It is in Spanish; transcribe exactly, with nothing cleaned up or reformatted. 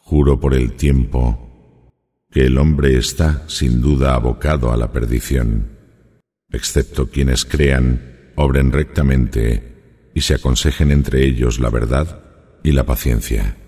Juro por el tiempo que el hombre está sin duda abocado a la perdición, excepto quienes crean, obren rectamente y se aconsejen entre ellos la verdad y la paciencia.